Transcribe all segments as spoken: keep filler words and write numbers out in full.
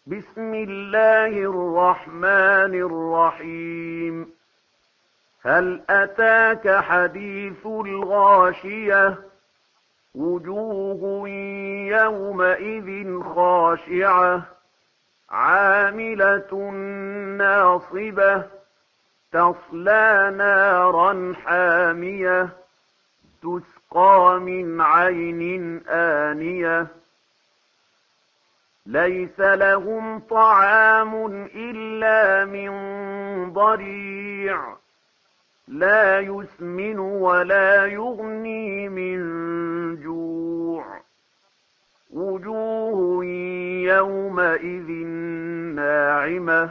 بسم الله الرحمن الرحيم هل أتاك حديث الغاشية وجوه يومئذ خاشعة عاملة ناصبة تصلى نارا حامية تسقى من عين آنية ليس لهم طعام إلا من ضريع لا يسمن ولا يغني من جوع وجوه يومئذ ناعمة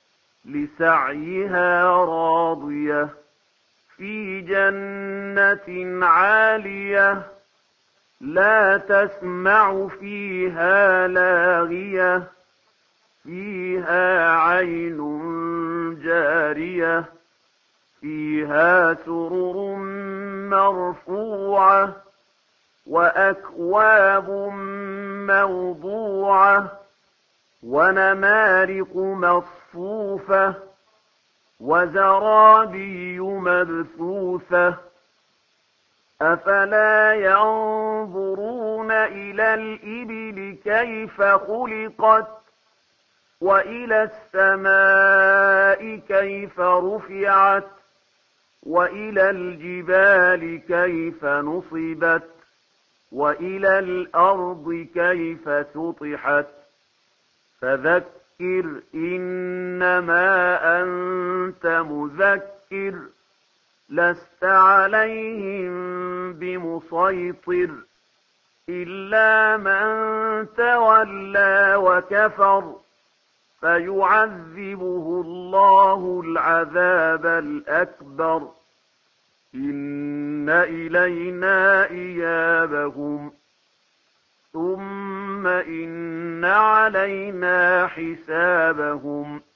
لسعيها راضية في جنة عالية لا تسمع فيها لاغية فيها عين جارية فيها سرر مرفوعة وأكواب موضوعة ونمارق مصفوفة وزرابي مبثوثة أفلا ينظرون إلى الإبل كيف خلقت وإلى السماء كيف رفعت وإلى الجبال كيف نصبت وإلى الأرض كيف سطحت فذكر إنما أنت مذكر لست عليهم بمسيطر إلا من تولى وكفر فيعذبه الله العذاب الأكبر إن إلينا إيابهم ثم إن علينا حسابهم